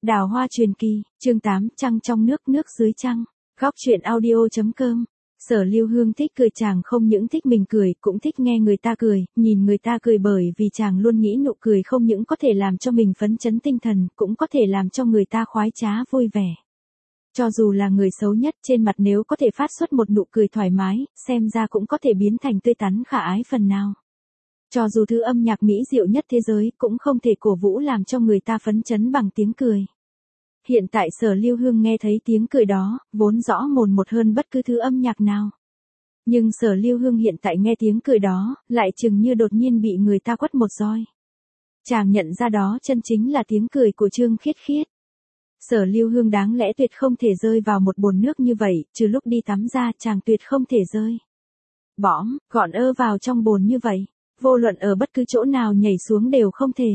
Đào Hoa truyền kỳ, chương 8, trăng trong nước, nước dưới trăng. Góc truyện audio.com. Sở Lưu Hương thích cười, chàng không những thích mình cười, cũng thích nghe người ta cười, nhìn người ta cười, bởi vì chàng luôn nghĩ nụ cười không những có thể làm cho mình phấn chấn tinh thần, cũng có thể làm cho người ta khoái trá vui vẻ. Cho dù là người xấu nhất, trên mặt nếu có thể phát xuất một nụ cười thoải mái, xem ra cũng có thể biến thành tươi tắn khả ái phần nào. Cho dù thứ âm nhạc mỹ diệu nhất thế giới, cũng không thể cổ vũ làm cho người ta phấn chấn bằng tiếng cười. Hiện tại Sở Lưu Hương nghe thấy tiếng cười đó, vốn rõ mồn một hơn bất cứ thứ âm nhạc nào. Nhưng Sở Lưu Hương hiện tại nghe tiếng cười đó, lại chừng như đột nhiên bị người ta quất một roi. Chàng nhận ra đó chân chính là tiếng cười của Trương Khiết Khiết. Sở Lưu Hương đáng lẽ tuyệt không thể rơi vào một bồn nước như vậy, trừ lúc đi tắm ra chàng tuyệt không thể rơi. Bõm, gọn vào trong bồn như vậy, vô luận ở bất cứ chỗ nào nhảy xuống đều không thể.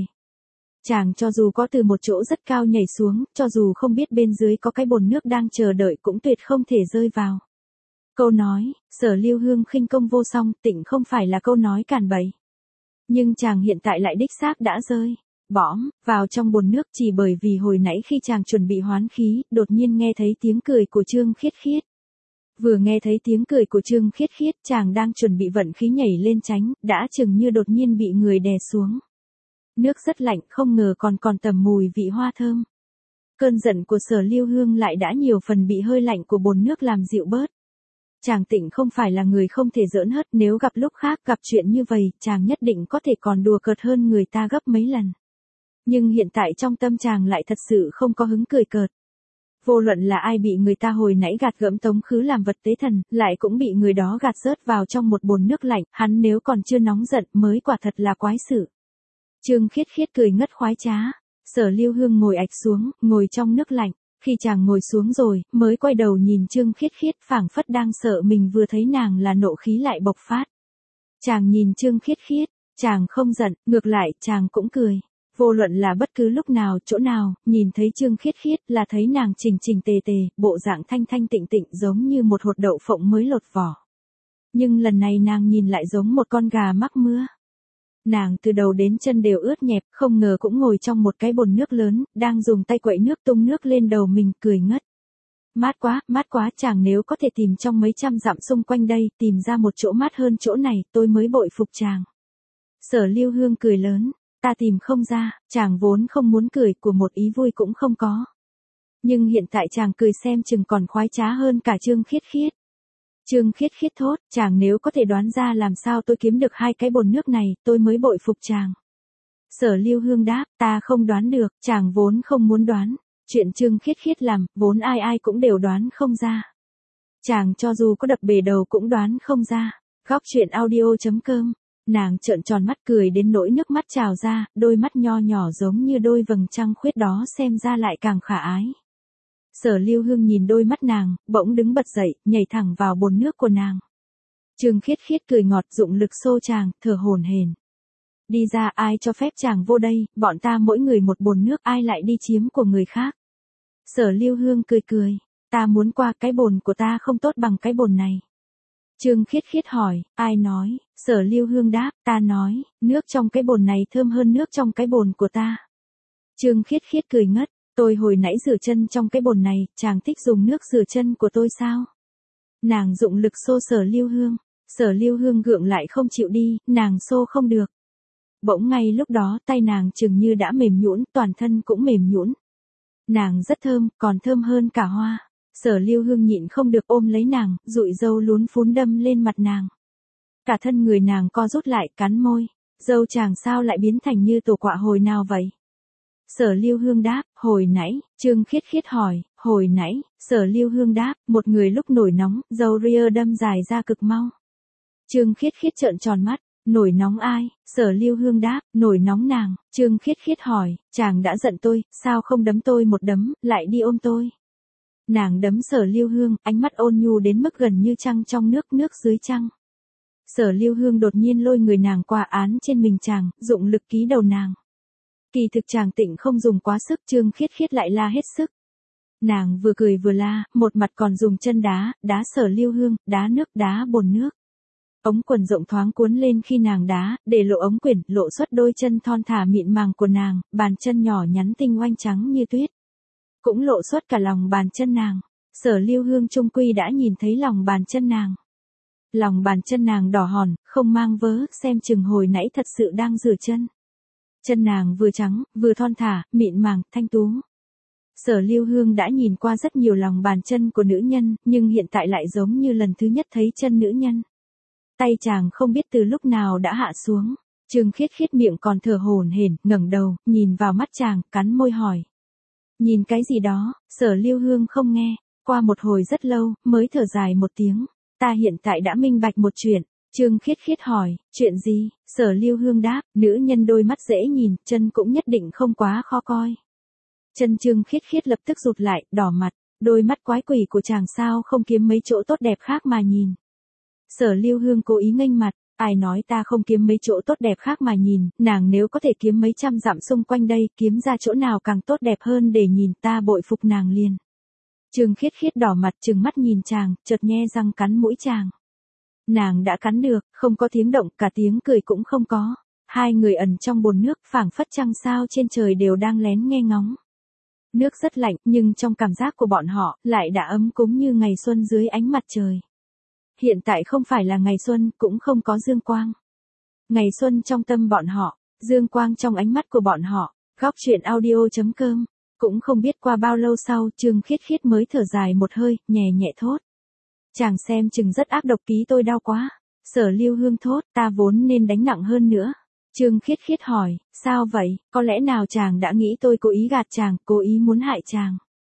Chàng cho dù có từ một chỗ rất cao nhảy xuống, cho dù không biết bên dưới có cái bồn nước đang chờ đợi cũng tuyệt không thể rơi vào. Câu nói, Sở Lưu Hương khinh công vô song, tịnh không phải là câu nói càn bậy. Nhưng chàng hiện tại lại đích xác đã rơi. Bõm, vào trong bồn nước chỉ bởi vì hồi nãy khi chàng chuẩn bị hoán khí, đột nhiên nghe thấy tiếng cười của Trương Khiết Khiết. Vừa nghe thấy tiếng cười của Trương Khiết Khiết, chàng đang chuẩn bị vận khí nhảy lên tránh, đã chừng như đột nhiên bị người đè xuống. Nước rất lạnh, không ngờ còn tầm mùi vị hoa thơm. Cơn giận của Sở Lưu Hương lại đã nhiều phần bị hơi lạnh của bồn nước làm dịu bớt. Chàng tịnh không phải là người không thể giỡn hớt, nếu gặp lúc khác gặp chuyện như vậy, chàng nhất định có thể còn đùa cợt hơn người ta gấp mấy lần. Nhưng hiện tại trong tâm chàng lại thật sự không có hứng cười cợt. Vô luận là ai bị người ta hồi nãy gạt gẫm tống khứ làm vật tế thần, lại cũng bị người đó gạt rớt vào trong một bồn nước lạnh, hắn nếu còn chưa nóng giận mới quả thật là quái sự. Trương Khiết Khiết cười ngất khoái trá. Sở Lưu Hương ngồi ạch xuống, ngồi trong nước lạnh. Khi chàng ngồi xuống rồi, mới quay đầu nhìn Trương Khiết Khiết, phảng phất đang sợ mình vừa thấy nàng là nộ khí lại bộc phát. Chàng nhìn Trương Khiết Khiết, chàng không giận, ngược lại chàng cũng cười. Vô luận là bất cứ lúc nào, chỗ nào, nhìn thấy Trương Khiết Khiết là thấy nàng chỉnh chỉnh tề tề, bộ dạng thanh thanh tịnh tịnh giống như một hột đậu phộng mới lột vỏ. Nhưng lần này nàng nhìn lại giống một con gà mắc mưa. Nàng từ đầu đến chân đều ướt nhẹp, không ngờ cũng ngồi trong một cái bồn nước lớn, đang dùng tay quậy nước tung nước lên đầu mình, cười ngất. Mát quá, chàng nếu có thể tìm trong mấy trăm dặm xung quanh đây, tìm ra một chỗ mát hơn chỗ này, tôi mới bội phục chàng. Sở Lưu Hương cười lớn, ta tìm không ra, chàng vốn không muốn cười, của một ý vui cũng không có. Nhưng hiện tại chàng cười xem chừng còn khoái trá hơn cả Trương Khiết Khiết. Trương Khiết Khiết thốt, chàng nếu có thể đoán ra làm sao tôi kiếm được hai cái bồn nước này, tôi mới bội phục chàng. Sở Lưu Hương đáp, ta không đoán được, chàng vốn không muốn đoán. Chuyện Trương Khiết Khiết làm, vốn ai cũng đều đoán không ra. Chàng cho dù có đập bể đầu cũng đoán không ra. Góc truyện audio.com. Nàng trợn tròn mắt cười đến nỗi nước mắt trào ra, đôi mắt nho nhỏ giống như đôi vầng trăng khuyết đó xem ra lại càng khả ái. Sở Lưu Hương nhìn đôi mắt nàng, bỗng đứng bật dậy, nhảy thẳng vào bồn nước của nàng. Trương Khiết Khiết cười ngọt, dụng lực xô chàng, thở hổn hển. Đi ra, ai cho phép chàng vô đây, bọn ta mỗi người một bồn nước, ai lại đi chiếm của người khác. Sở Lưu Hương cười, ta muốn qua, cái bồn của ta không tốt bằng cái bồn này. Trương Khiết Khiết hỏi, ai nói? Sở Lưu Hương đáp, ta nói, nước trong cái bồn này thơm hơn nước trong cái bồn của ta. Trương Khiết Khiết cười ngất, tôi hồi nãy rửa chân trong cái bồn này, chàng thích dùng nước rửa chân của tôi sao? Nàng dụng lực xô Sở Lưu Hương. Sở Lưu Hương gượng lại không chịu đi, nàng xô không được. Bỗng ngay lúc đó tay nàng chừng như đã mềm nhũn, toàn thân cũng mềm nhũn. Nàng rất thơm, còn thơm hơn cả hoa. Sở Lưu Hương nhịn không được ôm lấy nàng, dụi râu lún phún đâm lên mặt nàng. Cả thân người nàng co rút lại, cắn môi. Râu chàng sao lại biến thành như tổ quạ hồi nào vậy? Sở Lưu Hương đáp, hồi nãy. Trương Khiết Khiết hỏi, hồi nãy. Sở Lưu Hương đáp, một người lúc nổi nóng, râu ria đâm dài ra cực mau. Trương Khiết Khiết trợn tròn mắt, nổi nóng ai? Sở Lưu Hương đáp, nổi nóng nàng. Trương Khiết Khiết hỏi, chàng đã giận tôi, sao không đấm tôi một đấm, lại đi ôm tôi? Nàng đấm Sở Lưu Hương, ánh mắt ôn nhu đến mức gần như trăng trong nước, nước dưới trăng. Sở Lưu Hương đột nhiên lôi người nàng qua án trên mình chàng, dụng lực ký đầu nàng. Kỳ thực chàng tịnh không dùng quá sức, Trương Khiết Khiết lại la hết sức. Nàng vừa cười vừa la, một mặt còn dùng chân đá Sở Lưu Hương, đá nước, đá bồn nước. Ống quần rộng thoáng cuốn lên khi nàng đá, để lộ ống quyển, lộ xuất đôi chân thon thả mịn màng của nàng, bàn chân nhỏ nhắn tinh oanh trắng như tuyết. cũng lộ xuất cả lòng bàn chân nàng. Sở Lưu Hương chung quy đã nhìn thấy lòng bàn chân nàng. Lòng bàn chân nàng đỏ hòn, không mang vớ, xem chừng hồi nãy thật sự đang rửa chân. Chân nàng vừa trắng, vừa thon thả, mịn màng, thanh tú. Sở Lưu Hương đã nhìn qua rất nhiều lòng bàn chân của nữ nhân, nhưng hiện tại lại giống như lần thứ nhất thấy chân nữ nhân. Tay chàng không biết từ lúc nào đã hạ xuống. Trương Khiết Khiết miệng còn thở hổn hển, ngẩng đầu, nhìn vào mắt chàng, cắn môi hỏi. Nhìn cái gì đó? Sở Lưu Hương không nghe. Qua một hồi rất lâu, mới thở dài một tiếng. Ta hiện tại đã minh bạch một chuyện. Trương Khiết Khiết hỏi, chuyện gì? Sở Lưu Hương đáp, nữ nhân đôi mắt dễ nhìn, chân cũng nhất định không quá khó coi. Chân Trương Khiết Khiết lập tức rụt lại, đỏ mặt, đôi mắt quái quỷ của chàng sao không kiếm mấy chỗ tốt đẹp khác mà nhìn. Sở Lưu Hương cố ý nghênh mặt, ai nói ta không kiếm mấy chỗ tốt đẹp khác mà nhìn, nàng nếu có thể kiếm mấy trăm dặm xung quanh đây, kiếm ra chỗ nào càng tốt đẹp hơn để nhìn, ta bội phục nàng liền. Trương Khiết Khiết đỏ mặt trừng mắt nhìn chàng, chợt nhe răng cắn mũi chàng. Nàng đã cắn được, không có tiếng động, cả tiếng cười cũng không có. Hai người ẩn trong bồn nước, phảng phất trăng sao trên trời đều đang lén nghe ngóng. Nước rất lạnh, nhưng trong cảm giác của bọn họ, lại đã ấm cúng như ngày xuân dưới ánh mặt trời. Hiện tại không phải là ngày xuân, cũng không có dương quang. Ngày xuân trong tâm bọn họ, dương quang trong ánh mắt của bọn họ. Góc truyện audio.com. Cũng không biết qua bao lâu sau, Trương Khiết Khiết mới thở dài một hơi, nhẹ nhẹ thốt. Chàng xem chừng rất ác độc, ký tôi đau quá. Sở Lưu Hương thốt, ta vốn nên đánh nặng hơn nữa. Trương Khiết Khiết hỏi, sao vậy, có lẽ nào chàng đã nghĩ tôi cố ý gạt chàng, cố ý muốn hại chàng?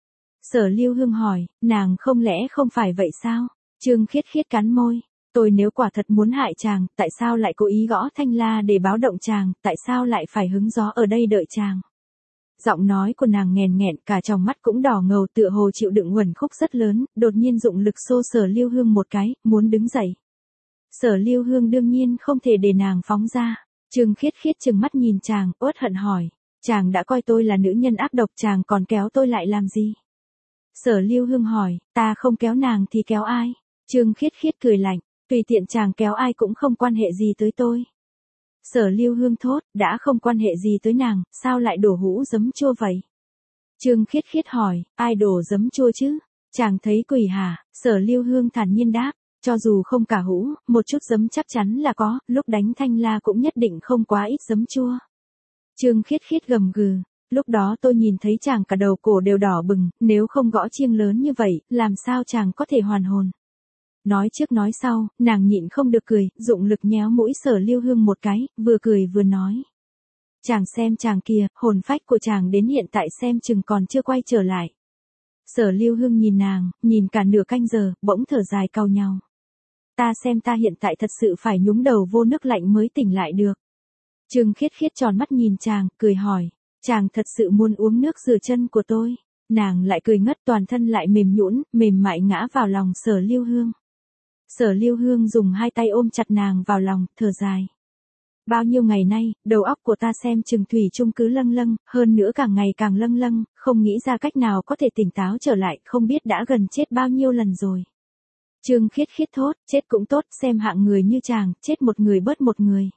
Sở Lưu Hương hỏi, nàng không lẽ không phải vậy sao? Trương Khiết Khiết cắn môi, tôi nếu quả thật muốn hại chàng, tại sao lại cố ý gõ thanh la để báo động chàng, tại sao lại phải hứng gió ở đây đợi chàng? Giọng nói của nàng nghèn nghẹn, cả tròng mắt cũng đỏ ngầu, tựa hồ chịu đựng uẩn khúc rất lớn, đột nhiên dụng lực xô Sở Lưu Hương một cái, muốn đứng dậy. Sở Lưu Hương đương nhiên không thể để nàng phóng ra. Trương Khiết Khiết trừng mắt nhìn chàng, uất hận hỏi, chàng đã coi tôi là nữ nhân ác độc, chàng còn kéo tôi lại làm gì? Sở Lưu Hương hỏi, ta không kéo nàng thì kéo ai? Trương Khiết Khiết cười lạnh, tùy tiện chàng kéo ai cũng không quan hệ gì tới tôi. Sở Lưu Hương thốt, đã không quan hệ gì tới nàng, sao lại đổ hũ giấm chua vậy? Trương Khiết Khiết hỏi, ai đổ giấm chua chứ? Chàng thấy quỷ hả? Sở Lưu Hương thản nhiên đáp, cho dù không cả hũ, một chút giấm chắc chắn là có, lúc đánh thanh la cũng nhất định không quá ít giấm chua. Trương Khiết Khiết gầm gừ, lúc đó tôi nhìn thấy chàng cả đầu cổ đều đỏ bừng, nếu không gõ chiêng lớn như vậy, làm sao chàng có thể hoàn hồn? Nói trước nói sau, nàng nhịn không được cười, dụng lực nhéo mũi Sở Lưu Hương một cái, vừa cười vừa nói. Chàng xem chàng kia, hồn phách của chàng đến hiện tại xem chừng còn chưa quay trở lại. Sở Lưu Hương nhìn nàng, nhìn cả nửa canh giờ, bỗng thở dài cau nhau. Ta xem ta hiện tại thật sự phải nhúng đầu vô nước lạnh mới tỉnh lại được. Trương Khiết Khiết tròn mắt nhìn chàng, cười hỏi, chàng thật sự muốn uống nước rửa chân của tôi? Nàng lại cười ngất, toàn thân lại mềm nhũn, mềm mại ngã vào lòng Sở Lưu Hương. Sở Lưu Hương dùng hai tay ôm chặt nàng vào lòng, thở dài. Bao nhiêu ngày nay, đầu óc của ta xem chừng thủy chung cứ lâng lâng, hơn nữa càng ngày càng lâng lâng, không nghĩ ra cách nào có thể tỉnh táo trở lại, không biết đã gần chết bao nhiêu lần rồi. Trương Khiết Khiết thốt, chết cũng tốt, xem hạng người như chàng, chết một người bớt một người.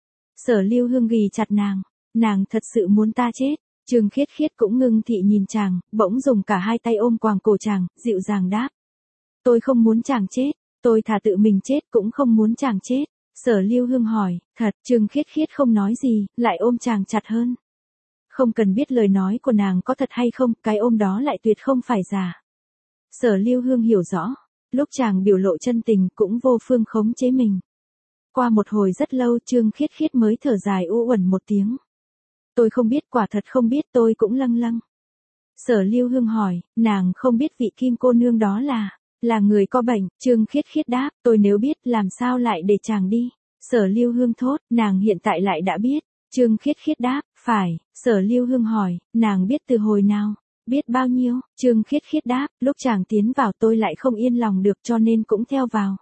Sở Lưu Hương ghì chặt nàng thật sự muốn ta chết. Trương Khiết Khiết cũng ngưng thị nhìn chàng, bỗng dùng cả hai tay ôm quàng cổ chàng, dịu dàng đáp. Tôi không muốn chàng chết, tôi thà tự mình chết cũng không muốn chàng chết. Sở Lưu Hương hỏi, thật? Trương Khiết Khiết không nói gì, lại ôm chàng chặt hơn. Không cần biết lời nói của nàng có thật hay không, cái ôm đó lại tuyệt không phải giả. Sở Lưu Hương hiểu rõ, lúc chàng biểu lộ chân tình cũng vô phương khống chế mình. Qua một hồi rất lâu Trương Khiết Khiết mới thở dài u uẩn một tiếng. Tôi không biết, quả thật không biết, tôi cũng lâng lâng. Sở Lưu Hương hỏi, nàng không biết vị Kim cô nương đó là người có bệnh? Trương Khiết Khiết đáp, tôi nếu biết làm sao lại để chàng đi? Sở Lưu Hương thốt, nàng hiện tại lại đã biết. Trương Khiết Khiết đáp, phải. Sở Lưu Hương hỏi, nàng biết từ hồi nào? Biết bao nhiêu? Trương Khiết Khiết đáp, lúc chàng tiến vào tôi lại không yên lòng được cho nên cũng theo vào.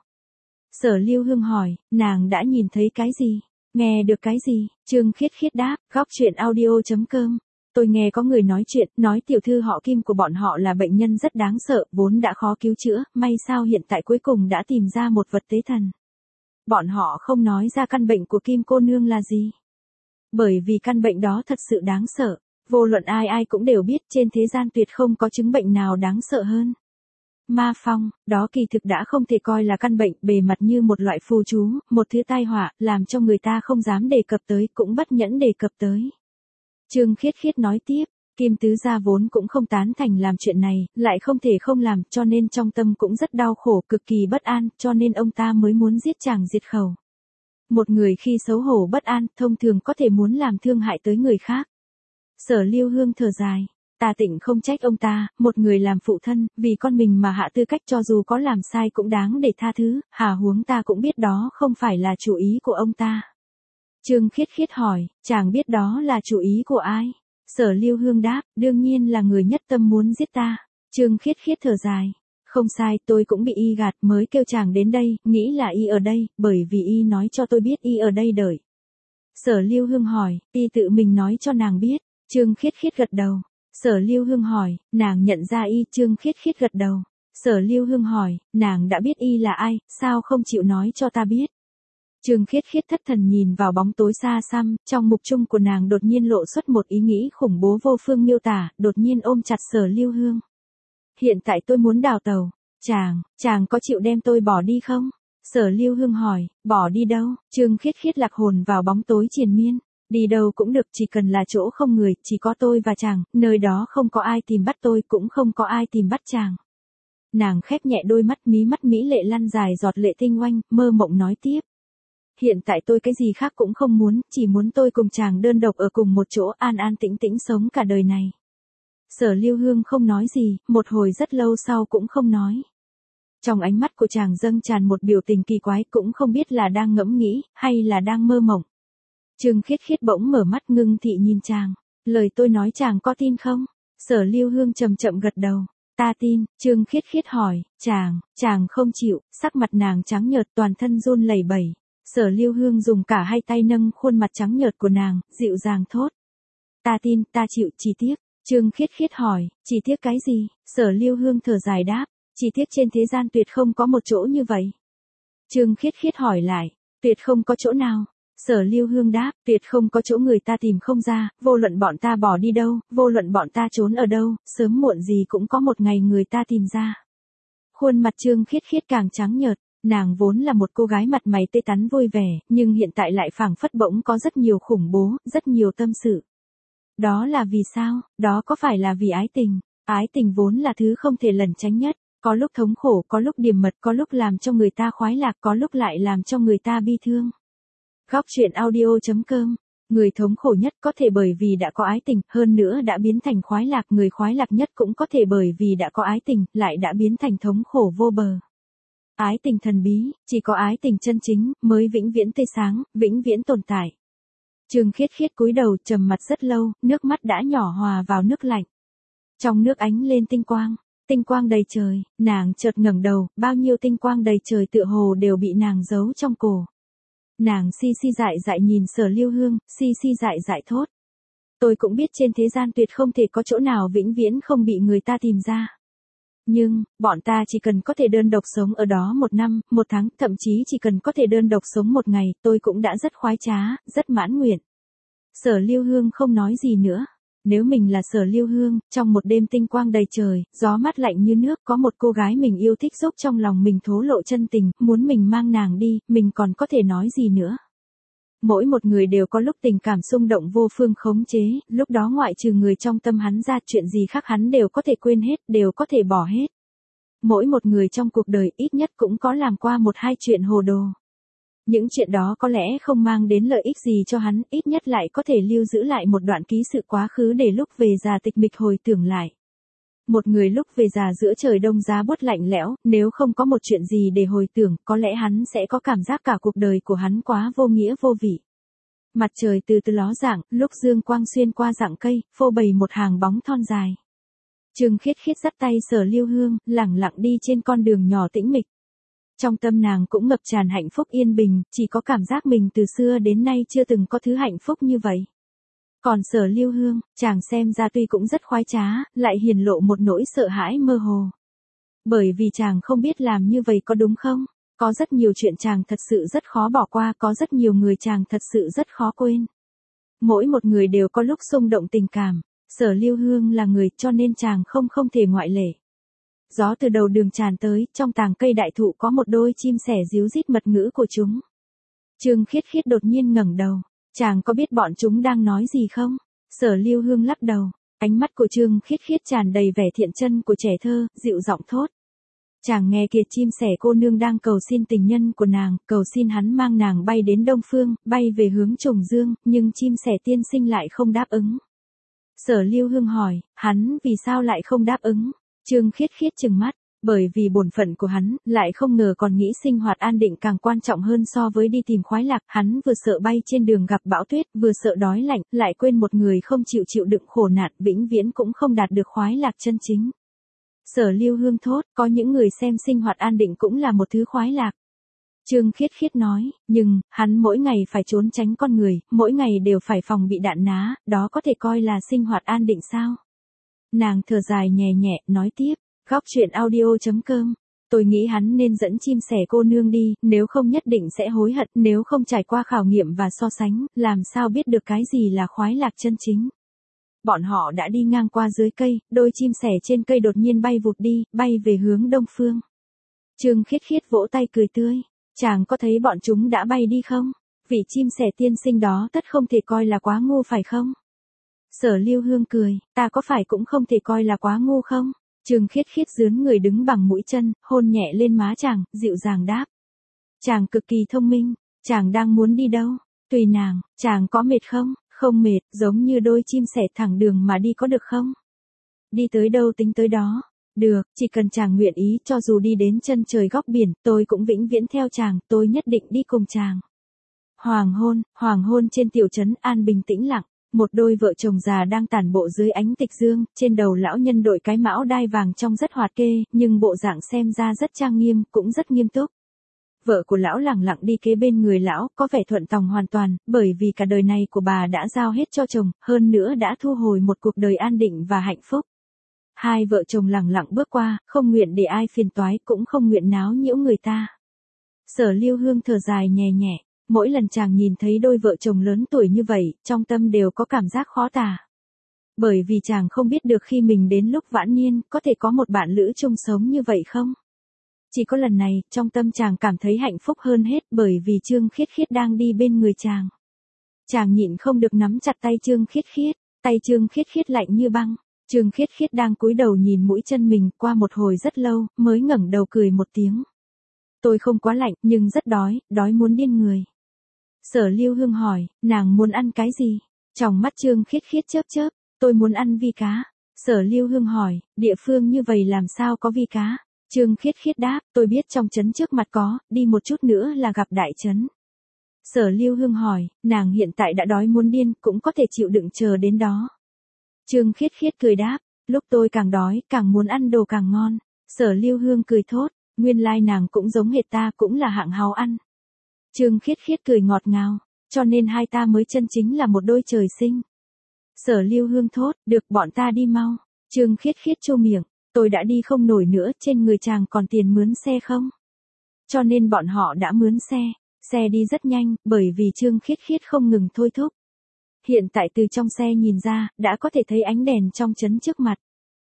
Sở Lưu Hương hỏi, nàng đã nhìn thấy cái gì? Nghe được cái gì? Trương Khiết Khiết đáp, góc truyện audio.com. Tôi nghe có người nói chuyện, nói tiểu thư họ Kim của bọn họ là bệnh nhân rất đáng sợ, vốn đã khó cứu chữa, may sao hiện tại cuối cùng đã tìm ra một vật tế thần. Bọn họ không nói ra căn bệnh của Kim cô nương là gì. Bởi vì căn bệnh đó thật sự đáng sợ. Vô luận ai ai cũng đều biết trên thế gian tuyệt không có chứng bệnh nào đáng sợ hơn. Ma phong, đó kỳ thực đã không thể coi là căn bệnh, bề mặt như một loại phù chú, một thứ tai họa, làm cho người ta không dám đề cập tới, cũng bất nhẫn đề cập tới. Trương Khiết Khiết nói tiếp, Kim Tứ gia vốn cũng không tán thành làm chuyện này, lại không thể không làm, cho nên trong tâm cũng rất đau khổ, cực kỳ bất an, cho nên ông ta mới muốn giết chàng diệt khẩu. Một người khi xấu hổ bất an, thông thường có thể muốn làm thương hại tới người khác. Sở Lưu Hương thở dài, ta Tịnh không trách ông ta, một người làm phụ thân, vì con mình mà hạ tư cách cho dù có làm sai cũng đáng để tha thứ, hà huống ta cũng biết đó không phải là chủ ý của ông ta. Trương Khiết Khiết hỏi, chàng biết đó là chủ ý của ai? Sở Lưu Hương đáp, đương nhiên là người nhất tâm muốn giết ta. Trương Khiết Khiết thở dài, không sai, tôi cũng bị y gạt mới kêu chàng đến đây, nghĩ là y ở đây, bởi vì y nói cho tôi biết y ở đây đợi. Sở Lưu Hương hỏi, y tự mình nói cho nàng biết. Trương Khiết Khiết gật đầu. Sở Lưu Hương hỏi, nàng nhận ra y? Trương Khiết Khiết gật đầu. Sở Lưu Hương hỏi, nàng đã biết y là ai, sao không chịu nói cho ta biết? Trương Khiết Khiết thất thần nhìn vào bóng tối xa xăm, trong mục trung của nàng đột nhiên lộ xuất một ý nghĩ khủng bố vô phương miêu tả, đột nhiên ôm chặt Sở Lưu Hương. Hiện tại tôi muốn đào tàu, chàng có chịu đem tôi bỏ đi không? Sở Lưu Hương hỏi, bỏ đi đâu? Trương Khiết Khiết lạc hồn vào bóng tối triền miên. Đi đâu cũng được, chỉ cần là chỗ không người, chỉ có tôi và chàng, nơi đó không có ai tìm bắt tôi, cũng không có ai tìm bắt chàng. Nàng khép nhẹ đôi mắt, mí mắt mỹ lệ lăn dài giọt lệ tinh oanh, mơ mộng nói tiếp. Hiện tại tôi cái gì khác cũng không muốn, chỉ muốn tôi cùng chàng đơn độc ở cùng một chỗ, an an tĩnh tĩnh sống cả đời này. Sở Lưu Hương không nói gì, một hồi rất lâu sau cũng không nói. Trong ánh mắt của chàng dâng tràn một biểu tình kỳ quái, cũng không biết là đang ngẫm nghĩ, hay là đang mơ mộng. Trương Khiết Khiết bỗng mở mắt ngưng thị nhìn chàng, lời tôi nói chàng có tin không? Sở Lưu Hương chậm chậm gật đầu, ta tin. Trương Khiết Khiết hỏi, chàng không chịu, sắc mặt nàng trắng nhợt, toàn thân run lẩy bẩy. Sở Lưu Hương dùng cả hai tay nâng khuôn mặt trắng nhợt của nàng, dịu dàng thốt. Ta tin, ta chịu, chỉ tiếc. Trương Khiết Khiết hỏi, chỉ tiếc cái gì? Sở Lưu Hương thở dài đáp, chỉ tiếc trên thế gian tuyệt không có một chỗ như vậy. Trương Khiết Khiết hỏi lại, tuyệt không có chỗ nào? Sở Lưu Hương đáp, tuyệt không có chỗ người ta tìm không ra, vô luận bọn ta bỏ đi đâu, vô luận bọn ta trốn ở đâu, sớm muộn gì cũng có một ngày người ta tìm ra. Khuôn mặt Trương Khiết Khiết càng trắng nhợt, nàng vốn là một cô gái mặt mày tươi tắn vui vẻ, nhưng hiện tại lại phảng phất bỗng có rất nhiều khủng bố, rất nhiều tâm sự. Đó là vì sao? Đó có phải là vì ái tình? Ái tình vốn là thứ không thể lẩn tránh nhất, có lúc thống khổ, có lúc điềm mật, có lúc làm cho người ta khoái lạc, có lúc lại làm cho người ta bi thương. Góc truyện audio.com. Người thống khổ nhất có thể bởi vì đã có ái tình, hơn nữa đã biến thành khoái lạc, người khoái lạc nhất cũng có thể bởi vì đã có ái tình, lại đã biến thành thống khổ vô bờ. Ái tình thần bí, chỉ có ái tình chân chính, mới vĩnh viễn tươi sáng, vĩnh viễn tồn tại. Trương Khiết Khiết cúi đầu trầm mặt rất lâu, nước mắt đã nhỏ hòa vào nước lạnh. Trong nước ánh lên tinh quang đầy trời, nàng chợt ngẩng đầu, bao nhiêu tinh quang đầy trời tựa hồ đều bị nàng giấu trong cổ. Nàng si si dại dại nhìn Sở Lưu Hương, si si dại dại thốt. Tôi cũng biết trên thế gian tuyệt không thể có chỗ nào vĩnh viễn không bị người ta tìm ra. Nhưng, bọn ta chỉ cần có thể đơn độc sống ở đó 1 năm, 1 tháng, thậm chí chỉ cần có thể đơn độc sống 1 ngày, tôi cũng đã rất khoái trá, rất mãn nguyện. Sở Lưu Hương không nói gì nữa. Nếu mình là Sở Lưu Hương, trong một đêm tinh quang đầy trời, gió mát lạnh như nước, có một cô gái mình yêu thích giúp trong lòng mình thổ lộ chân tình, muốn mình mang nàng đi, mình còn có thể nói gì nữa. Mỗi một người đều có lúc tình cảm xung động vô phương khống chế, lúc đó ngoại trừ người trong tâm hắn ra, chuyện gì khác hắn đều có thể quên hết, đều có thể bỏ hết. Mỗi một người trong cuộc đời ít nhất cũng có làm qua 1-2 chuyện hồ đồ. Những chuyện đó có lẽ không mang đến lợi ích gì cho hắn, ít nhất lại có thể lưu giữ lại một đoạn ký sự quá khứ để lúc về già tịch mịch hồi tưởng lại. Một người lúc về già giữa trời đông giá buốt lạnh lẽo, nếu không có một chuyện gì để hồi tưởng, có lẽ hắn sẽ có cảm giác cả cuộc đời của hắn quá vô nghĩa vô vị. Mặt trời từ từ ló dạng, lúc dương quang xuyên qua rặng cây, phô bày một hàng bóng thon dài. Trương Khiết Khiết dắt tay Sở Lưu Hương, lẳng lặng đi trên con đường nhỏ tĩnh mịch. Trong tâm nàng cũng ngập tràn hạnh phúc yên bình, chỉ có cảm giác mình từ xưa đến nay chưa từng có thứ hạnh phúc như vậy. Còn Sở Lưu Hương, chàng xem ra tuy cũng rất khoái trá, lại hiển lộ một nỗi sợ hãi mơ hồ. Bởi vì chàng không biết làm như vậy có đúng không? Có rất nhiều chuyện chàng thật sự rất khó bỏ qua, có rất nhiều người chàng thật sự rất khó quên. Mỗi một người đều có lúc xung động tình cảm. Sở Lưu Hương là người cho nên chàng không thể ngoại lệ. Gió từ đầu đường tràn tới, trong tàng cây đại thụ có một đôi chim sẻ ríu rít mật ngữ của chúng. Trương Khiết Khiết đột nhiên ngẩng đầu, chàng có biết bọn chúng đang nói gì không? Sở Lưu Hương lắc đầu, ánh mắt của Trương Khiết Khiết tràn đầy vẻ thiện chân của trẻ thơ, dịu giọng thốt. Chàng nghe kìa, chim sẻ cô nương đang cầu xin tình nhân của nàng, cầu xin hắn mang nàng bay đến Đông Phương, bay về hướng Trùng Dương, nhưng chim sẻ tiên sinh lại không đáp ứng. Sở Lưu Hương hỏi, hắn vì sao lại không đáp ứng? Trương Khiết Khiết trừng mắt, bởi vì bổn phận của hắn, lại không ngờ còn nghĩ sinh hoạt an định càng quan trọng hơn so với đi tìm khoái lạc. Hắn vừa sợ bay trên đường gặp bão tuyết, vừa sợ đói lạnh, lại quên một người không chịu đựng khổ nạn, vĩnh viễn cũng không đạt được khoái lạc chân chính. Sở Lưu Hương thốt, có những người xem sinh hoạt an định cũng là một thứ khoái lạc. Trương Khiết Khiết nói, nhưng, hắn mỗi ngày phải trốn tránh con người, mỗi ngày đều phải phòng bị đạn ná, đó có thể coi là sinh hoạt an định sao? Nàng thở dài nhẹ nhẹ, nói tiếp, góc truyện audio.com. Tôi nghĩ hắn nên dẫn chim sẻ cô nương đi, nếu không nhất định sẽ hối hận, nếu không trải qua khảo nghiệm và so sánh, làm sao biết được cái gì là khoái lạc chân chính. Bọn họ đã đi ngang qua dưới cây, đôi chim sẻ trên cây đột nhiên bay vụt đi, bay về hướng Đông Phương. Trương Khiết Khiết vỗ tay cười tươi, chàng có thấy bọn chúng đã bay đi không? Vị chim sẻ tiên sinh đó tất không thể coi là quá ngu phải không? Sở Lưu Hương cười, ta có phải cũng không thể coi là quá ngu không? Trương Khiết Khiết dướn người đứng bằng mũi chân, hôn nhẹ lên má chàng, dịu dàng đáp. Chàng cực kỳ thông minh, chàng đang muốn đi đâu? Tùy nàng, chàng có mệt không? Không mệt, giống như đôi chim sẻ thẳng đường mà đi có được không? Đi tới đâu tính tới đó. Được, chỉ cần chàng nguyện ý, cho dù đi đến chân trời góc biển, tôi cũng vĩnh viễn theo chàng, tôi nhất định đi cùng chàng. Hoàng hôn trên tiểu trấn an bình tĩnh lặng. Một đôi vợ chồng già đang tản bộ dưới ánh tịch dương, trên đầu lão nhân đội cái mão đai vàng trông rất hoạt kê, nhưng bộ dạng xem ra rất trang nghiêm, cũng rất nghiêm túc. Vợ của lão lẳng lặng đi kế bên người lão, có vẻ thuận tòng hoàn toàn, bởi vì cả đời này của bà đã giao hết cho chồng, hơn nữa đã thu hồi một cuộc đời an định và hạnh phúc. Hai vợ chồng lẳng lặng bước qua, không nguyện để ai phiền toái, cũng không nguyện náo nhiễu người ta. Sở Lưu Hương thở dài nhẹ nhẹ. Mỗi lần chàng nhìn thấy đôi vợ chồng lớn tuổi như vậy, trong tâm đều có cảm giác khó tả. Bởi vì chàng không biết được khi mình đến lúc vãn niên, có thể có một bạn lữ chung sống như vậy không? Chỉ có lần này, trong tâm chàng cảm thấy hạnh phúc hơn hết, bởi vì Trương Khiết Khiết đang đi bên người chàng. Chàng nhịn không được nắm chặt tay Trương Khiết Khiết, tay Trương Khiết Khiết lạnh như băng. Trương Khiết Khiết đang cúi đầu nhìn mũi chân mình, qua một hồi rất lâu, mới ngẩng đầu cười một tiếng. Tôi không quá lạnh, nhưng rất đói, đói muốn điên người. Sở Lưu Hương hỏi, nàng muốn ăn cái gì? Trong mắt Trương Khiết Khiết chớp chớp, tôi muốn ăn vi cá. Sở Lưu Hương hỏi, địa phương như vậy làm sao có vi cá? Trương Khiết Khiết đáp, tôi biết trong trấn trước mặt có, đi một chút nữa là gặp đại trấn. Sở Lưu Hương hỏi, nàng hiện tại đã đói muốn điên, cũng có thể chịu đựng chờ đến đó. Trương Khiết Khiết cười đáp, lúc tôi càng đói, càng muốn ăn đồ càng ngon. Sở Lưu Hương cười thốt, nguyên lai nàng cũng giống hệt ta, cũng là hạng háo ăn. Trương Khiết Khiết cười ngọt ngào, cho nên hai ta mới chân chính là một đôi trời sinh. Sở Lưu Hương thốt, được, bọn ta đi mau. Trương Khiết Khiết trô miệng, tôi đã đi không nổi nữa, trên người chàng còn tiền mướn xe không? Cho nên bọn họ đã mướn xe đi rất nhanh, bởi vì Trương Khiết Khiết không ngừng thôi thúc. Hiện tại từ trong xe nhìn ra, đã có thể thấy ánh đèn trong trấn trước mặt.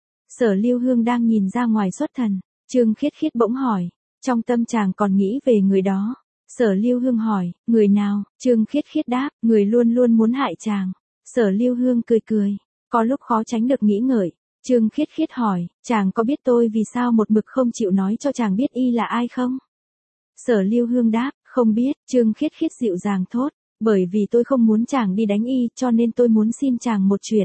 Sở Lưu Hương đang nhìn ra ngoài xuất thần, Trương Khiết Khiết bỗng hỏi, trong tâm chàng còn nghĩ về người đó. Sở Lưu Hương hỏi, người nào? Trương Khiết Khiết đáp, người luôn luôn muốn hại chàng. Sở Lưu Hương cười cười, có lúc khó tránh được nghĩ ngợi. Trương Khiết Khiết hỏi, chàng có biết tôi vì sao một mực không chịu nói cho chàng biết y là ai không? Sở Lưu Hương đáp, không biết. Trương Khiết Khiết dịu dàng thốt, bởi vì tôi không muốn chàng đi đánh y, cho nên tôi muốn xin chàng một chuyện.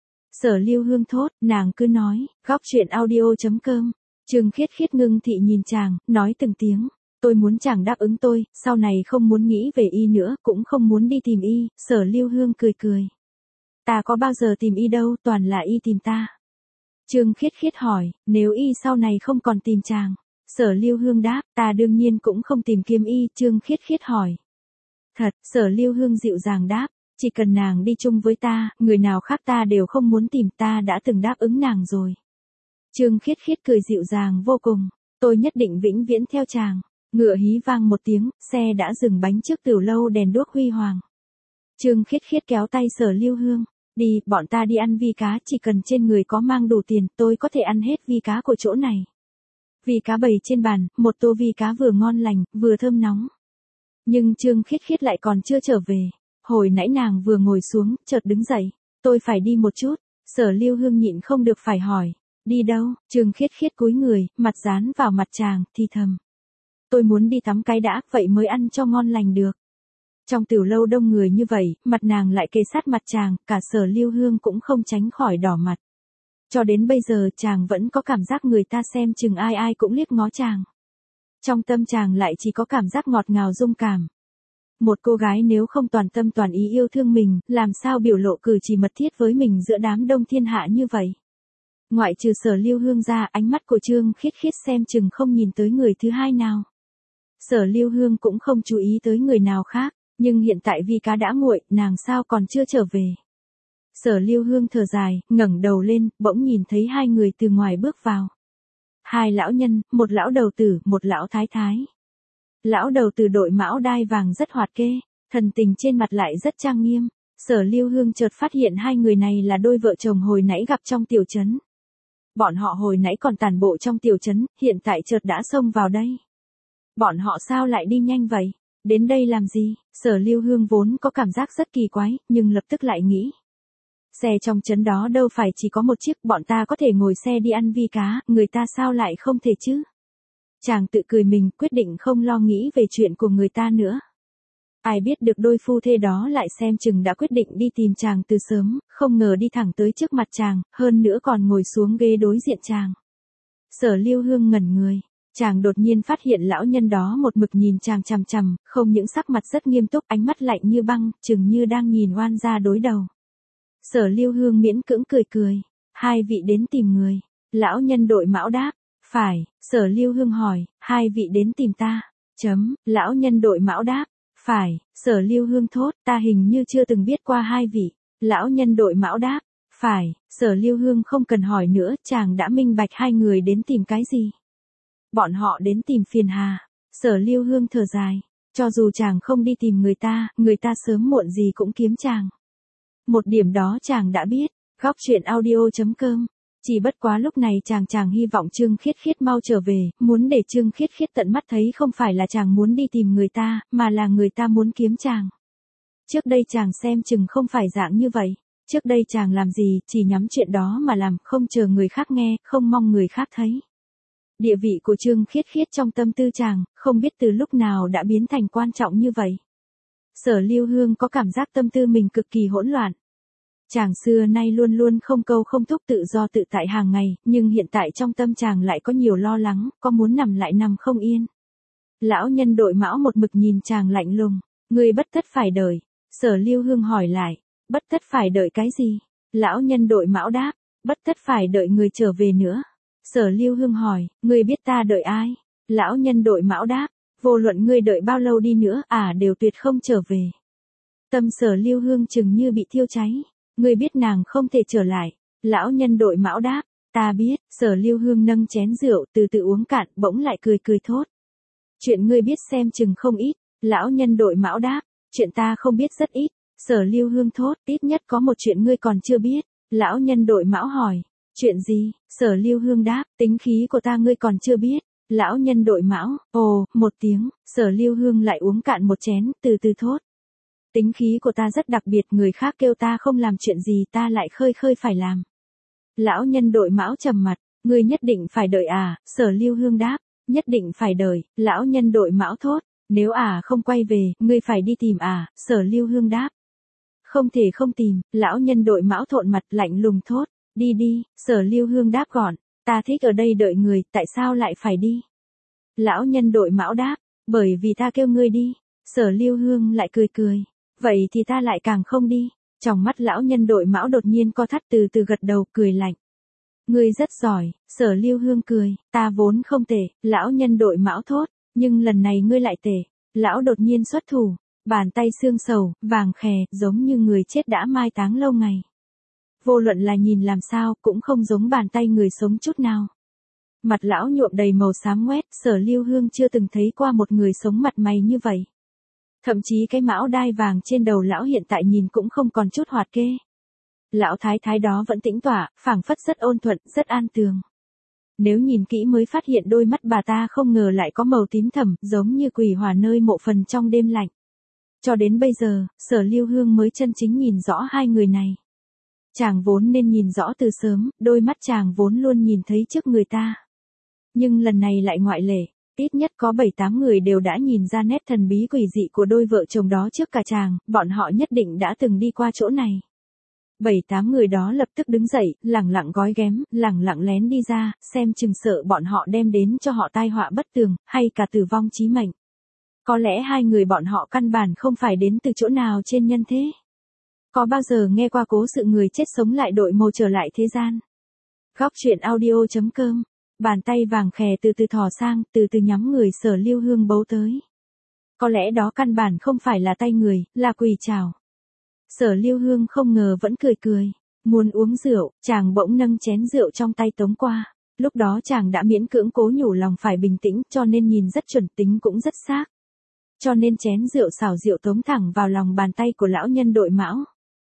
Sở Lưu Hương thốt, nàng cứ nói, góc truyện audio.com. Trương Khiết Khiết ngưng thị nhìn chàng, nói từng tiếng. Tôi muốn chàng đáp ứng tôi, sau này không muốn nghĩ về y nữa, cũng không muốn đi tìm y. Sở Lưu Hương cười cười. Ta có bao giờ tìm y đâu, toàn là y tìm ta. Trương Khiết Khiết hỏi, nếu y sau này không còn tìm chàng. Sở Lưu Hương đáp, ta đương nhiên cũng không tìm kiếm y. Trương Khiết Khiết hỏi. Thật, Sở Lưu Hương dịu dàng đáp, chỉ cần nàng đi chung với ta, người nào khác ta đều không muốn tìm, ta đã từng đáp ứng nàng rồi. Trương Khiết Khiết cười dịu dàng vô cùng, tôi nhất định vĩnh viễn theo chàng. Ngựa hí vang một tiếng, xe đã dừng bánh trước tiểu lâu đèn đuốc huy hoàng. Trương Khiết Khiết kéo tay Sở Lưu Hương, Đi, bọn ta đi ăn vi cá, chỉ cần trên người có mang đủ tiền, tôi có thể ăn hết vi cá của chỗ này. Vi cá bày trên bàn, một tô vi cá vừa ngon lành, vừa thơm nóng. Nhưng Trương Khiết Khiết lại còn chưa trở về. Hồi nãy nàng vừa ngồi xuống, chợt đứng dậy. Tôi phải đi một chút. Sở Lưu Hương nhịn không được phải hỏi. Đi đâu? Trương Khiết Khiết cúi người, mặt dán vào mặt chàng, thì thầm. Tôi muốn đi tắm cái đã, vậy mới ăn cho ngon lành được. Trong tiểu lâu đông người như vậy, mặt nàng lại kề sát mặt chàng, cả Sở Lưu Hương cũng không tránh khỏi đỏ mặt. Cho đến bây giờ chàng vẫn có cảm giác người ta xem chừng ai ai cũng liếc ngó chàng. Trong tâm chàng lại chỉ có cảm giác ngọt ngào rung cảm. Một cô gái nếu không toàn tâm toàn ý yêu thương mình, làm sao biểu lộ cử chỉ mật thiết với mình giữa đám đông thiên hạ như vậy. Ngoại trừ Sở Lưu Hương ra, ánh mắt của Trương Khiết Khiết xem chừng không nhìn tới người thứ hai nào. Sở Lưu Hương cũng không chú ý tới người nào khác, nhưng hiện tại vi cá đã nguội, nàng sao còn chưa trở về. Sở Lưu Hương thở dài, ngẩng đầu lên, bỗng nhìn thấy hai người từ ngoài bước vào. Hai lão nhân, một lão đầu tử, một lão thái thái. Lão đầu tử đội mão đai vàng rất hoạt kê, thần tình trên mặt lại rất trang nghiêm. Sở Lưu Hương chợt phát hiện hai người này là đôi vợ chồng hồi nãy gặp trong tiểu trấn. Bọn họ hồi nãy còn tản bộ trong tiểu trấn, hiện tại chợt đã xông vào đây. Bọn họ sao lại đi nhanh vậy? Đến đây làm gì? Sở Lưu Hương vốn có cảm giác rất kỳ quái, nhưng lập tức lại nghĩ. Xe trong trấn đó đâu phải chỉ có một chiếc, bọn ta có thể ngồi xe đi ăn vi cá, người ta sao lại không thể chứ? Chàng tự cười mình, quyết định không lo nghĩ về chuyện của người ta nữa. Ai biết được đôi phu thê đó lại xem chừng đã quyết định đi tìm chàng từ sớm, không ngờ đi thẳng tới trước mặt chàng, hơn nữa còn ngồi xuống ghế đối diện chàng. Sở Lưu Hương ngẩn người. Chàng đột nhiên phát hiện lão nhân đó một mực nhìn chàng chằm chằm, không những sắc mặt rất nghiêm túc, ánh mắt lạnh như băng, chừng như đang nhìn oan gia đối đầu. Sở Lưu Hương miễn cưỡng cười cười. Hai vị đến tìm người. Lão nhân đội mão đáp. Phải. Sở Lưu Hương hỏi. Hai vị đến tìm ta. Lão nhân đội mão đáp. Phải. Sở Lưu Hương thốt. Ta hình như chưa từng biết qua hai vị. Lão nhân đội mão đáp. Phải. Sở Lưu Hương không cần hỏi nữa, chàng đã minh bạch hai người đến tìm cái gì. Bọn họ đến tìm phiền hà. Sở Lưu Hương thở dài. Cho dù chàng không đi tìm người ta sớm muộn gì cũng kiếm chàng. Một điểm đó chàng đã biết. Góc truyện audio.com. Chỉ bất quá lúc này chàng hy vọng Trương Khiết Khiết mau trở về, muốn để Trương Khiết Khiết tận mắt thấy không phải là chàng muốn đi tìm người ta, mà là người ta muốn kiếm chàng. Trước đây chàng xem chừng không phải dạng như vậy. Trước đây chàng làm gì, chỉ nhắm chuyện đó mà làm, không chờ người khác nghe, không mong người khác thấy. Địa vị của Trương Khiết Khiết trong tâm tư chàng, không biết từ lúc nào đã biến thành quan trọng như vậy. Sở Lưu Hương có cảm giác tâm tư mình cực kỳ hỗn loạn. Chàng xưa nay luôn luôn không câu không thúc tự do tự tại hàng ngày, nhưng hiện tại trong tâm chàng lại có nhiều lo lắng, có muốn nằm lại nằm không yên. Lão nhân đội mão một mực nhìn chàng lạnh lùng. Người bất tất phải đợi. Sở Lưu Hương hỏi lại. Bất tất phải đợi cái gì? Lão nhân đội mão đáp. Bất tất phải đợi người trở về nữa. Sở Lưu Hương hỏi. Ngươi biết ta đợi ai? Lão nhân đội mão đáp. Vô luận ngươi đợi bao lâu đi nữa, đều tuyệt không trở về. Tâm Sở Lưu Hương chừng như bị thiêu cháy. Ngươi biết nàng không thể trở lại. Lão nhân đội mão đáp. Ta biết. Sở Lưu Hương nâng chén rượu từ từ uống cạn, bỗng lại cười thốt. Chuyện ngươi biết xem chừng không ít. Lão nhân đội mão đáp. Chuyện ta không biết rất ít. Sở Lưu Hương thốt. Ít nhất có một chuyện ngươi còn chưa biết. Lão nhân đội mão hỏi. Chuyện gì? Sở Lưu Hương đáp. Tính khí của ta ngươi còn chưa biết. Lão nhân đội mão. Ồ, một tiếng. Sở Lưu Hương lại uống cạn một chén, từ từ thốt. Tính khí của ta rất đặc biệt, người khác kêu ta không làm chuyện gì ta lại khơi phải làm. Lão nhân đội mão trầm mặt. Ngươi nhất định phải đợi Sở Lưu Hương đáp. Nhất định phải đợi. Lão nhân đội mão thốt. Nếu không quay về, ngươi phải đi tìm Sở Lưu Hương đáp. Không thể không tìm. Lão nhân đội mão thộn mặt lạnh lùng thốt. Đi đi. Sở Lưu Hương đáp gọn. Ta thích ở đây đợi người, tại sao lại phải đi? Lão nhân đội mão đáp. Bởi vì ta kêu ngươi đi. Sở Lưu Hương lại cười. Vậy thì ta lại càng không đi. Trong mắt lão nhân đội mão đột nhiên co thắt, từ từ gật đầu, cười lạnh. Ngươi rất giỏi. Sở Lưu Hương cười. Ta vốn không tệ. Lão nhân đội mão thốt. Nhưng lần này ngươi lại tệ. Lão đột nhiên xuất thủ. Bàn tay xương sầu, vàng khè, giống như người chết đã mai táng lâu ngày. Vô luận là nhìn làm sao, cũng không giống bàn tay người sống chút nào. Mặt lão nhuộm đầy màu xám ngoét, Sở Lưu Hương chưa từng thấy qua một người sống mặt mày như vậy. Thậm chí cái mão đai vàng trên đầu lão hiện tại nhìn cũng không còn chút hoạt kê. Lão thái thái đó vẫn tĩnh tọa, phảng phất rất ôn thuận, rất an tường. Nếu nhìn kỹ mới phát hiện đôi mắt bà ta không ngờ lại có màu tím thẫm, giống như quỷ hỏa nơi mộ phần trong đêm lạnh. Cho đến bây giờ, Sở Lưu Hương mới chân chính nhìn rõ hai người này. Chàng vốn nên nhìn rõ từ sớm, đôi mắt chàng vốn luôn nhìn thấy trước người ta. Nhưng lần này lại ngoại lệ, ít nhất có 7-8 người đều đã nhìn ra nét thần bí quỷ dị của đôi vợ chồng đó trước cả chàng, bọn họ nhất định đã từng đi qua chỗ này. 7-8 người đó lập tức đứng dậy, lẳng lặng gói ghém, lẳng lặng lén đi ra, xem chừng sợ bọn họ đem đến cho họ tai họa bất tường, hay cả tử vong chí mệnh. Có lẽ hai người bọn họ căn bản không phải đến từ chỗ nào trên nhân thế. Có bao giờ nghe qua cố sự người chết sống lại đội mồ trở lại thế gian? Góc truyện audio.com. Bàn tay vàng khè từ từ thò sang, từ từ nhắm người Sở Lưu Hương bấu tới. Có lẽ đó căn bản không phải là tay người, là quỷ trảo. Sở Lưu Hương không ngờ vẫn cười cười. Muốn uống rượu, chàng bỗng nâng chén rượu trong tay tống qua. Lúc đó chàng đã miễn cưỡng cố nhủ lòng phải bình tĩnh, cho nên nhìn rất chuẩn, tính cũng rất xác. Cho nên chén rượu xảo rượu tống thẳng vào lòng bàn tay của lão nhân đội mão.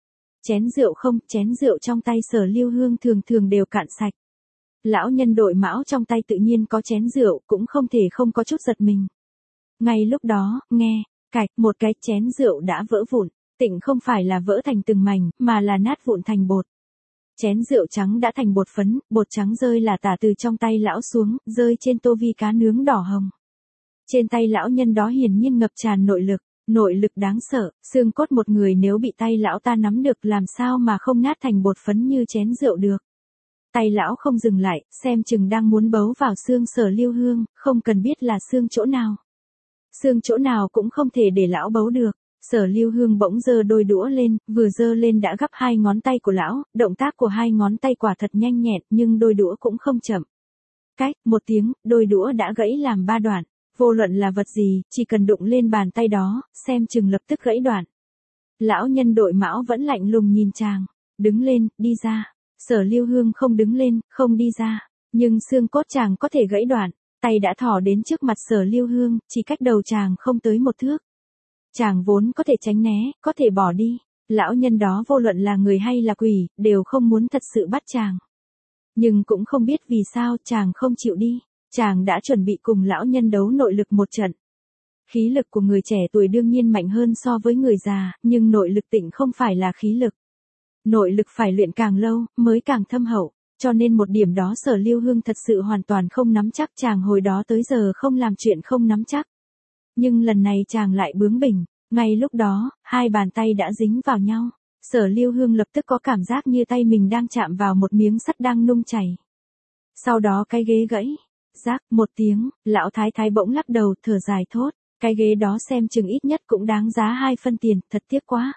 Chén rượu không, chén rượu trong tay Sở Lưu Hương thường thường đều cạn sạch. Lão nhân đội mão trong tay tự nhiên có chén rượu, cũng không thể không có chút giật mình. Ngay lúc đó, nghe, cạch, một cái chén rượu đã vỡ vụn, tịnh không phải là vỡ thành từng mảnh, mà là nát vụn thành bột. Chén rượu trắng đã thành bột phấn, bột trắng rơi lả tả từ trong tay lão xuống, rơi trên tô vi cá nướng đỏ hồng. Trên tay lão nhân đó hiển nhiên ngập tràn nội lực đáng sợ, xương cốt một người nếu bị tay lão ta nắm được làm sao mà không nát thành bột phấn như chén rượu được. Tay lão không dừng lại, xem chừng đang muốn bấu vào xương Sở Lưu Hương, không cần biết là xương chỗ nào. Xương chỗ nào cũng không thể để lão bấu được. Sở Lưu Hương bỗng giơ đôi đũa lên, vừa giơ lên đã gắp hai ngón tay của lão, động tác của hai ngón tay quả thật nhanh nhẹn, nhưng đôi đũa cũng không chậm. Cách, một tiếng, đôi đũa đã gãy làm 3 đoạn. Vô luận là vật gì, chỉ cần đụng lên bàn tay đó, xem chừng lập tức gãy đoạn. Lão nhân đội mão vẫn lạnh lùng nhìn chàng. Đứng lên, đi ra. Sở Lưu Hương không đứng lên, không đi ra. Nhưng xương cốt chàng có thể gãy đoạn. Tay đã thò đến trước mặt Sở Lưu Hương, chỉ cách đầu chàng không tới 1 thước. Chàng vốn có thể tránh né, có thể bỏ đi. Lão nhân đó vô luận là người hay là quỷ, đều không muốn thật sự bắt chàng. Nhưng cũng không biết vì sao chàng không chịu đi. Chàng đã chuẩn bị cùng lão nhân đấu nội lực một trận. Khí lực của người trẻ tuổi đương nhiên mạnh hơn so với người già, nhưng nội lực tịnh không phải là khí lực. Nội lực phải luyện càng lâu, mới càng thâm hậu, cho nên một điểm đó Sở Lưu Hương thật sự hoàn toàn không nắm chắc, chàng hồi đó tới giờ không làm chuyện không nắm chắc. Nhưng lần này chàng lại bướng bỉnh, ngay lúc đó, hai bàn tay đã dính vào nhau. Sở Lưu Hương lập tức có cảm giác như tay mình đang chạm vào một miếng sắt đang nung chảy. Sau đó cái ghế gãy. Rác, một tiếng, lão thái thái bỗng lắc đầu, thở dài thốt, cái ghế đó xem chừng ít nhất cũng đáng giá 2 phân tiền, thật tiếc quá.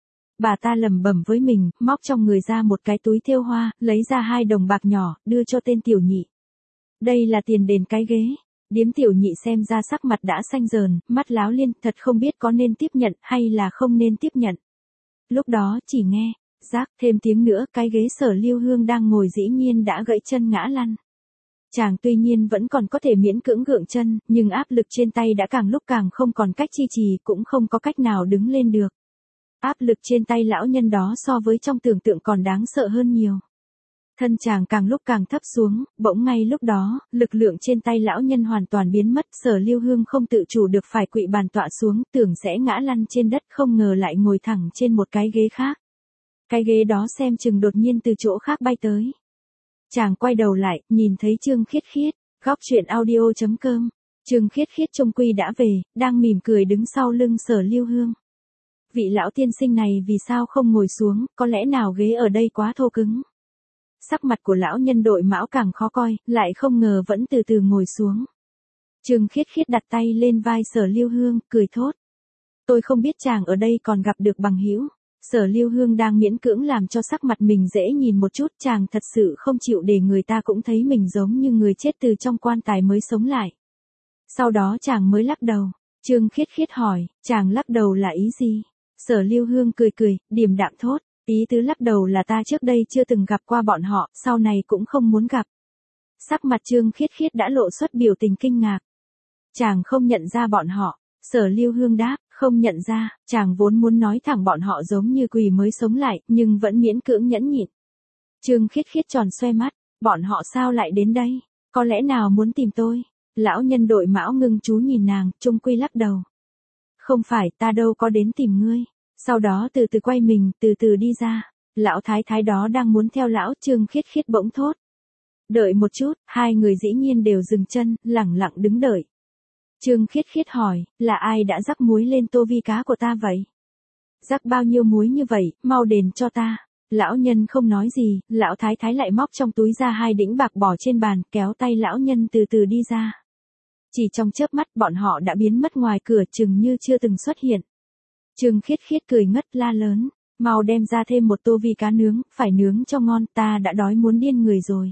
Bà ta lẩm bẩm với mình, móc trong người ra một cái túi thêu hoa, lấy ra 2 đồng bạc nhỏ, đưa cho tên tiểu nhị. Đây là tiền đền cái ghế. Điếm tiểu nhị xem ra sắc mặt đã xanh dờn, mắt láo liên, thật không biết có nên tiếp nhận hay là không nên tiếp nhận. Lúc đó chỉ nghe, rác, thêm tiếng nữa, cái ghế Sở Lưu Hương đang ngồi dĩ nhiên đã gãy chân ngã lăn. Chàng tuy nhiên vẫn còn có thể miễn cưỡng gượng chân, nhưng áp lực trên tay đã càng lúc càng không còn cách chi trì, cũng không có cách nào đứng lên được. Áp lực trên tay lão nhân đó so với trong tưởng tượng còn đáng sợ hơn nhiều. Thân chàng càng lúc càng thấp xuống, bỗng ngay lúc đó, lực lượng trên tay lão nhân hoàn toàn biến mất, Sở Lưu Hương không tự chủ được phải quỵ bàn tọa xuống, tưởng sẽ ngã lăn trên đất, không ngờ lại ngồi thẳng trên một cái ghế khác. Cái ghế đó xem chừng đột nhiên từ chỗ khác bay tới. Chàng quay đầu lại, nhìn thấy Trương Khiết Khiết, góc truyện audio.com. Trương Khiết Khiết trông quy đã về, đang mỉm cười đứng sau lưng Sở Lưu Hương. Vị lão tiên sinh này vì sao không ngồi xuống, có lẽ nào ghế ở đây quá thô cứng. Sắc mặt của lão nhân đội mão càng khó coi, lại không ngờ vẫn từ từ ngồi xuống. Trương Khiết Khiết đặt tay lên vai Sở Lưu Hương, cười thốt. Tôi không biết chàng ở đây còn gặp được bằng hữu. Sở Lưu Hương đang miễn cưỡng làm cho sắc mặt mình dễ nhìn một chút, chàng thật sự không chịu để người ta cũng thấy mình giống như người chết từ trong quan tài mới sống lại. Sau đó chàng mới lắc đầu. Trương Khiết Khiết hỏi, chàng lắc đầu là ý gì? Sở Lưu Hương cười cười, điềm đạm thốt, ý tứ lắc đầu là ta trước đây chưa từng gặp qua bọn họ, sau này cũng không muốn gặp. Sắc mặt Trương Khiết Khiết đã lộ xuất biểu tình kinh ngạc. Chàng không nhận ra bọn họ. Sở Lưu Hương đáp, không nhận ra, chàng vốn muốn nói thẳng bọn họ giống như quỷ mới sống lại, nhưng vẫn miễn cưỡng nhẫn nhịn. Trương Khiết Khiết tròn xoe mắt, bọn họ sao lại đến đây? Có lẽ nào muốn tìm tôi? Lão nhân đội mão ngưng chú nhìn nàng, trung quy lắc đầu. Không phải, ta đâu có đến tìm ngươi. Sau đó từ từ quay mình, từ từ đi ra. Lão thái thái đó đang muốn theo lão. Trương Khiết Khiết bỗng thốt. Đợi một chút, hai người dĩ nhiên đều dừng chân, lẳng lặng đứng đợi. Trương Khiết Khiết hỏi, là ai đã rắc muối lên tô vi cá của ta vậy? Rắc bao nhiêu muối như vậy, mau đền cho ta. Lão nhân không nói gì, lão thái thái lại móc trong túi ra 2 đĩnh bạc bỏ trên bàn, kéo tay lão nhân từ từ đi ra. Chỉ trong chớp mắt bọn họ đã biến mất ngoài cửa, chừng như chưa từng xuất hiện. Trương Khiết Khiết cười ngất la lớn, mau đem ra thêm một tô vi cá nướng, phải nướng cho ngon, ta đã đói muốn điên người rồi.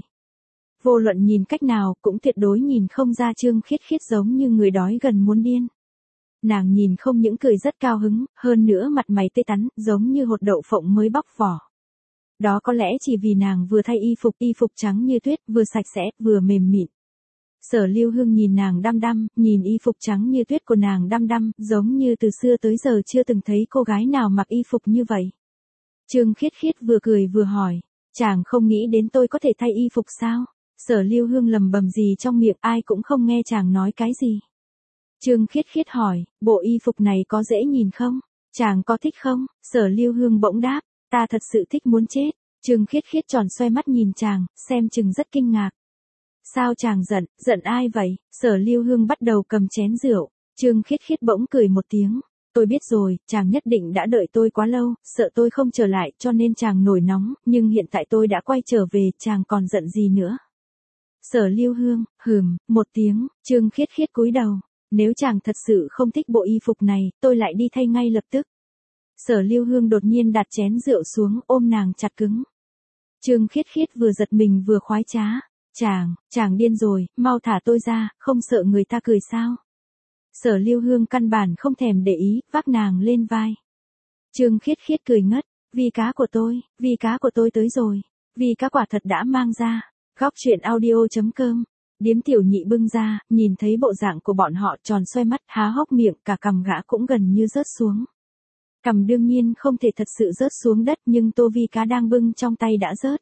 Vô luận nhìn cách nào cũng tuyệt đối nhìn không ra Trương Khiết Khiết giống như người đói gần muốn điên. Nàng nhìn không những cười rất cao hứng, hơn nữa mặt mày tươi tắn, giống như hột đậu phộng mới bóc vỏ. Đó có lẽ chỉ vì nàng vừa thay y phục trắng như tuyết, vừa sạch sẽ, vừa mềm mịn. Sở Lưu Hương nhìn nàng đăm đăm, nhìn y phục trắng như tuyết của nàng đăm đăm, giống như từ xưa tới giờ chưa từng thấy cô gái nào mặc y phục như vậy. Trương Khiết Khiết vừa cười vừa hỏi, chàng không nghĩ đến tôi có thể thay y phục sao? Sở Lưu Hương lầm bầm gì trong miệng, ai cũng không nghe chàng nói cái gì. Trương Khiết Khiết hỏi, bộ y phục này có dễ nhìn không? Chàng có thích không? Sở Lưu Hương bỗng đáp, ta thật sự thích muốn chết. Trương Khiết Khiết tròn xoe mắt nhìn chàng, xem chừng rất kinh ngạc. Sao chàng giận, giận ai vậy? Sở Lưu Hương bắt đầu cầm chén rượu. Trương Khiết Khiết bỗng cười một tiếng. Tôi biết rồi, chàng nhất định đã đợi tôi quá lâu, sợ tôi không trở lại cho nên chàng nổi nóng, nhưng hiện tại tôi đã quay trở về, chàng còn giận gì nữa? Sở Lưu Hương, một tiếng, Trương Khiết Khiết cúi đầu. Nếu chàng thật sự không thích bộ y phục này, tôi lại đi thay ngay lập tức. Sở Lưu Hương đột nhiên đặt chén rượu xuống, ôm nàng chặt cứng. Trương Khiết Khiết vừa giật mình vừa khoái trá. Chàng điên rồi, mau thả tôi ra, không sợ người ta cười sao? Sở Lưu Hương căn bản không thèm để ý, vác nàng lên vai. Trương Khiết Khiết cười ngất, vi cá của tôi tới rồi, vi cá quả thật đã mang ra. Góc truyện audio.com. Điếm Tiểu Nhị bưng ra, nhìn thấy bộ dạng của bọn họ tròn xoe mắt, há hốc miệng, cả cằm gã cũng gần như rớt xuống. Cằm đương nhiên không thể thật sự rớt xuống đất, nhưng tô vi cá đang bưng trong tay đã rớt.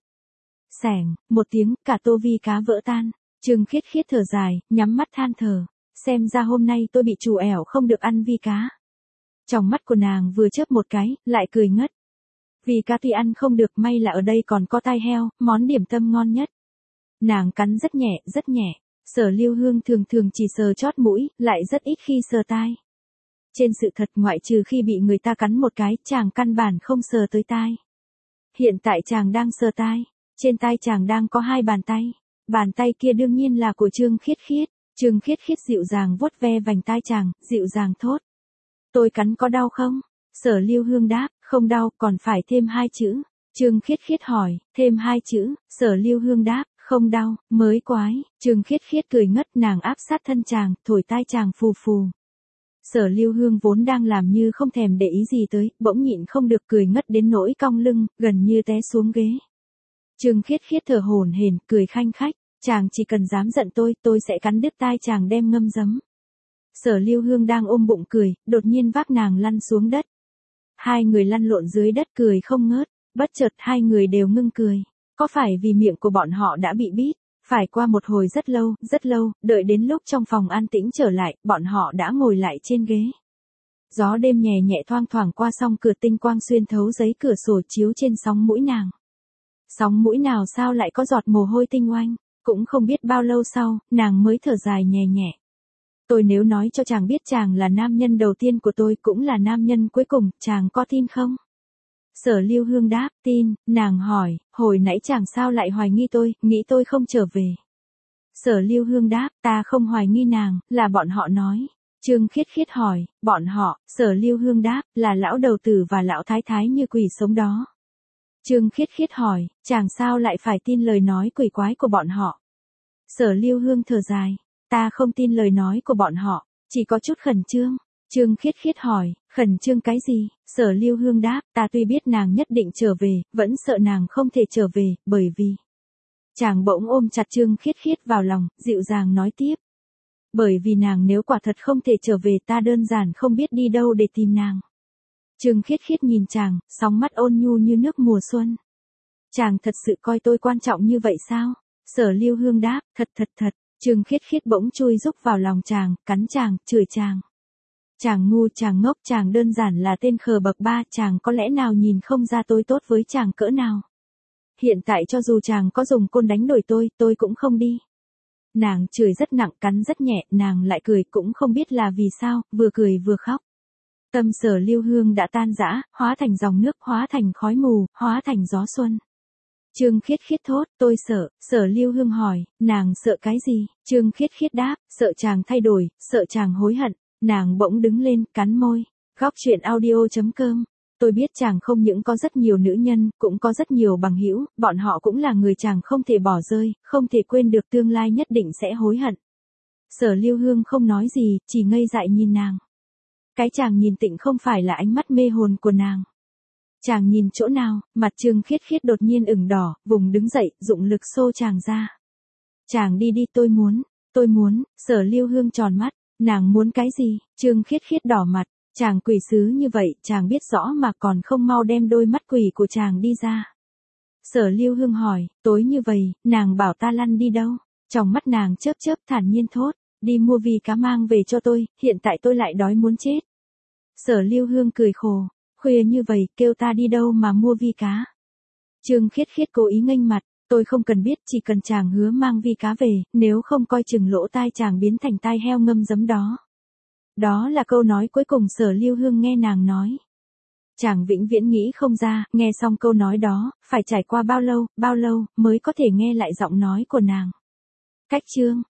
Xẻng, một tiếng, cả tô vi cá vỡ tan. Trương Khiết Khiết thở dài, nhắm mắt than thở. Xem ra hôm nay tôi bị trù ẻo không được ăn vi cá. Trong mắt của nàng vừa chớp một cái, lại cười ngất. Vi cá tuy ăn không được, may là ở đây còn có tai heo, món điểm tâm ngon nhất. Nàng cắn rất nhẹ, rất nhẹ. Sở Lưu Hương thường thường chỉ sờ chót mũi, lại rất ít khi sờ tai. Trên sự thật ngoại trừ khi bị người ta cắn một cái, chàng căn bản không sờ tới tai. Hiện tại chàng đang sờ tai. Trên tai chàng đang có 2 bàn tay. Bàn tay kia đương nhiên là của Trương Khiết Khiết. Trương Khiết Khiết dịu dàng vuốt ve vành tai chàng, dịu dàng thốt. Tôi cắn có đau không? Sở Lưu Hương đáp, không đau, còn phải thêm 2 chữ. Trương Khiết Khiết hỏi, thêm 2 chữ. Sở Lưu Hương đáp, không đau, mới quái. Trương Khiết Khiết cười ngất, nàng áp sát thân chàng, thổi tai chàng phù phù. Sở Lưu Hương vốn đang làm như không thèm để ý gì tới, bỗng nhịn không được cười ngất đến nỗi cong lưng, gần như té xuống ghế. Trương Khiết Khiết thở hổn hển, cười khanh khách, chàng chỉ cần dám giận tôi sẽ cắn đứt tai chàng đem ngâm giấm. Sở Lưu Hương đang ôm bụng cười, đột nhiên vác nàng lăn xuống đất. Hai người lăn lộn dưới đất cười không ngớt, bất chợt hai người đều ngưng cười. Có phải vì miệng của bọn họ đã bị bít? Phải qua một hồi rất lâu, đợi đến lúc trong phòng an tĩnh trở lại, bọn họ đã ngồi lại trên ghế. Gió đêm nhẹ nhẹ thoang thoảng qua song cửa, tinh quang xuyên thấu giấy cửa sổ chiếu trên sóng mũi nàng. Sóng mũi nào sao lại có giọt mồ hôi tinh oanh, cũng không biết bao lâu sau, nàng mới thở dài nhẹ nhẹ. Tôi nếu nói cho chàng biết chàng là nam nhân đầu tiên của tôi, cũng là nam nhân cuối cùng, chàng có tin không? Sở Lưu Hương đáp, tin. Nàng hỏi, hồi nãy chàng sao lại hoài nghi tôi, nghĩ tôi không trở về? Sở Lưu Hương đáp, ta không hoài nghi nàng, là bọn họ nói. Trương Khiết Khiết hỏi, bọn họ? Sở Lưu Hương đáp, là lão đầu tử và lão thái thái như quỷ sống đó. Trương Khiết Khiết hỏi, chàng sao lại phải tin lời nói quỷ quái của bọn họ? Sở Lưu Hương thở dài, ta không tin lời nói của bọn họ, chỉ có chút khẩn trương. Trương Khiết Khiết hỏi, khẩn trương cái gì? Sở Lưu Hương đáp, ta tuy biết nàng nhất định trở về, vẫn sợ nàng không thể trở về, bởi vì... Chàng bỗng ôm chặt Trương Khiết Khiết vào lòng, dịu dàng nói tiếp. Bởi vì nàng nếu quả thật không thể trở về ta đơn giản không biết đi đâu để tìm nàng. Trương Khiết Khiết nhìn chàng, sóng mắt ôn nhu như nước mùa xuân. Chàng thật sự coi tôi quan trọng như vậy sao? Sở Lưu Hương đáp, thật. Trương Khiết Khiết bỗng chui rúc vào lòng chàng, cắn chàng, chửi chàng. Chàng ngu, chàng ngốc, chàng đơn giản là tên khờ bậc ba, chàng có lẽ nào nhìn không ra tôi tốt với chàng cỡ nào. Hiện tại cho dù chàng có dùng côn đánh đuổi tôi cũng không đi. Nàng chửi rất nặng, cắn rất nhẹ, nàng lại cười cũng không biết là vì sao, vừa cười vừa khóc. Tâm Sở Lưu Hương đã tan rã, hóa thành dòng nước, hóa thành khói mù, hóa thành gió xuân. Trương Khiết Khiết thốt, tôi sợ. Sở Lưu Hương hỏi, nàng sợ cái gì? Trương Khiết Khiết đáp, sợ chàng thay đổi, sợ chàng hối hận. Nàng bỗng đứng lên, cắn môi. Góc chuyện audio.com. Tôi biết chàng không những có rất nhiều nữ nhân, cũng có rất nhiều bằng hữu, bọn họ cũng là người chàng không thể bỏ rơi, không thể quên được, tương lai nhất định sẽ hối hận. Sở Lưu Hương không nói gì, chỉ ngây dại nhìn nàng. Cái chàng nhìn tịnh không phải là ánh mắt mê hồn của nàng. Chàng nhìn chỗ nào, mặt Trương Khiết Khiết đột nhiên ửng đỏ, vùng đứng dậy, dụng lực xô chàng ra. Chàng đi đi, tôi muốn, Sở Lưu Hương tròn mắt, nàng muốn cái gì? Trương Khiết Khiết đỏ mặt, chàng quỷ sứ như vậy, chàng biết rõ mà còn không mau đem đôi mắt quỷ của chàng đi ra. Sở Lưu Hương hỏi, tối như vậy, nàng bảo ta lăn đi đâu? Trong mắt nàng chớp chớp thản nhiên thốt, đi mua vi cá mang về cho tôi, hiện tại tôi lại đói muốn chết. Sở Lưu Hương cười khổ, khuya như vậy, kêu ta đi đâu mà mua vi cá. Trương Khiết Khiết cố ý nghênh mặt, tôi không cần biết, chỉ cần chàng hứa mang vi cá về, nếu không coi chừng lỗ tai chàng biến thành tai heo ngâm giấm đó. Đó là câu nói cuối cùng Sở Lưu Hương nghe nàng nói. Chàng vĩnh viễn nghĩ không ra, nghe xong câu nói đó, phải trải qua bao lâu, mới có thể nghe lại giọng nói của nàng. Cách chương